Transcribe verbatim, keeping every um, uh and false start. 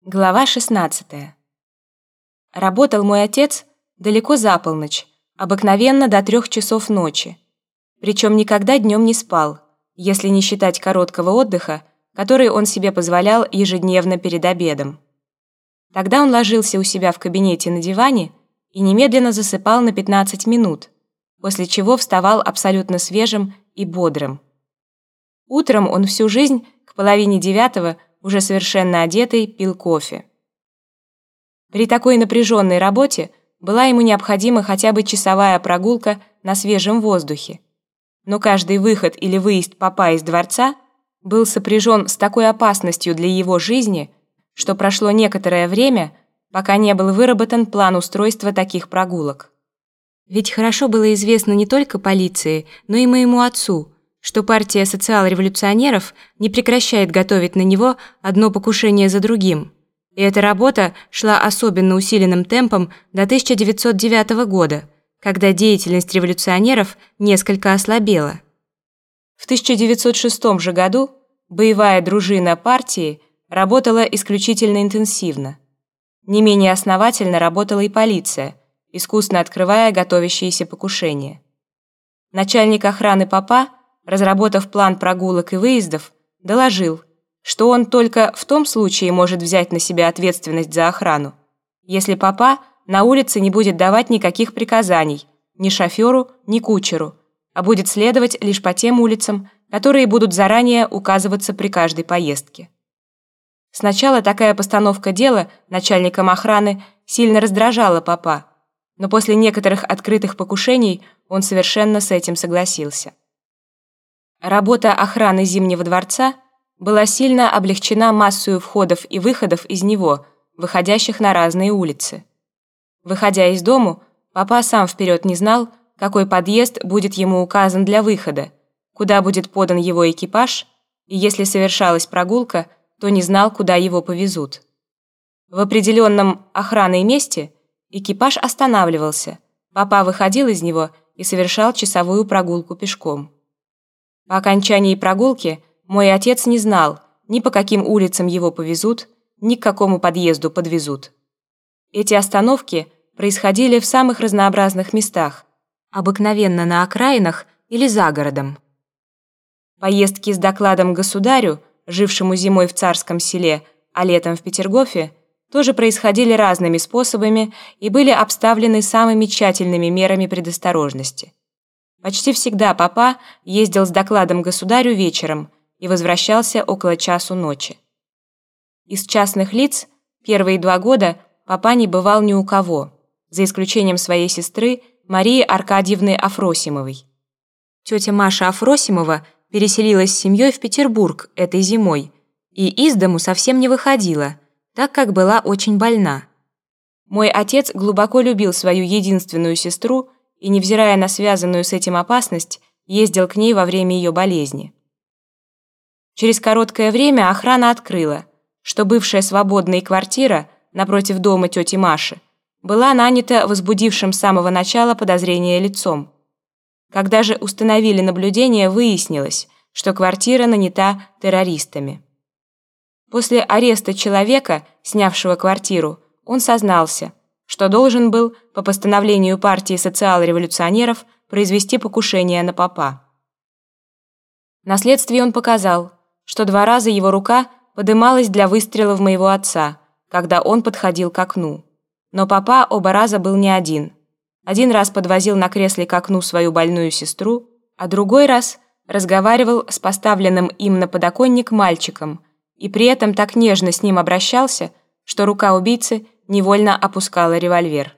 Глава шестнадцатая. Работал мой отец далеко за полночь, обыкновенно до трех часов ночи. Причем никогда днем не спал, если не считать короткого отдыха, который он себе позволял ежедневно перед обедом. Тогда он ложился у себя в кабинете на диване и немедленно засыпал на пятнадцать минут, после чего вставал абсолютно свежим и бодрым. Утром он всю жизнь к половине девятого уже совершенно одетый, пил кофе. При такой напряженной работе была ему необходима хотя бы часовая прогулка на свежем воздухе. Но каждый выход или выезд папа из дворца был сопряжен с такой опасностью для его жизни, что прошло некоторое время, пока не был выработан план устройства таких прогулок. Ведь хорошо было известно не только полиции, но и моему отцу, что партия социал-революционеров не прекращает готовить на него одно покушение за другим. И эта работа шла особенно усиленным темпом до тысяча девятьсот девятого года, когда деятельность революционеров несколько ослабела. В тысяча девятьсот шестом же году боевая дружина партии работала исключительно интенсивно. Не менее основательно работала и полиция, искусно открывая готовящиеся покушения. Начальник охраны папа, разработав план прогулок и выездов, доложил, что он только в том случае может взять на себя ответственность за охрану, если папа на улице не будет давать никаких приказаний ни шоферу, ни кучеру, а будет следовать лишь по тем улицам, которые будут заранее указываться при каждой поездке. Сначала такая постановка дела начальником охраны сильно раздражала папа, но после некоторых открытых покушений он совершенно с этим согласился. Работа охраны Зимнего дворца была сильно облегчена массою входов и выходов из него, выходящих на разные улицы. Выходя из дому, папа сам вперед не знал, какой подъезд будет ему указан для выхода, куда будет подан его экипаж, и если совершалась прогулка, то не знал, куда его повезут. В определенном охраной месте экипаж останавливался, папа выходил из него и совершал часовую прогулку пешком. По окончании прогулки мой отец не знал, ни по каким улицам его повезут, ни к какому подъезду подвезут. Эти остановки происходили в самых разнообразных местах, обыкновенно на окраинах или за городом. Поездки с докладом государю, жившему зимой в Царском селе, а летом в Петергофе, тоже происходили разными способами и были обставлены самыми тщательными мерами предосторожности. Почти всегда папа ездил с докладом государю вечером и возвращался около часу ночи. Из частных лиц первые два года папа не бывал ни у кого, за исключением своей сестры Марии Аркадьевны Афросимовой. Тетя Маша Афросимова переселилась с семьей в Петербург этой зимой и из дому совсем не выходила, так как была очень больна. Мой отец глубоко любил свою единственную сестру и, невзирая на связанную с этим опасность, ездил к ней во время ее болезни. Через короткое время охрана открыла, что бывшая свободная квартира напротив дома тети Маши была нанята возбудившим с самого начала подозрения лицом. Когда же установили наблюдение, выяснилось, что квартира нанята террористами. После ареста человека, снявшего квартиру, он сознался, что должен был по постановлению партии социал-революционеров произвести покушение на папа. На следствии он показал, что два раза его рука подымалась для выстрела в моего отца, когда он подходил к окну. Но папа оба раза был не один. Один раз подвозил на кресле к окну свою больную сестру, а другой раз разговаривал с поставленным им на подоконник мальчиком и при этом так нежно с ним обращался, что рука убийцы невольно опускала револьвер.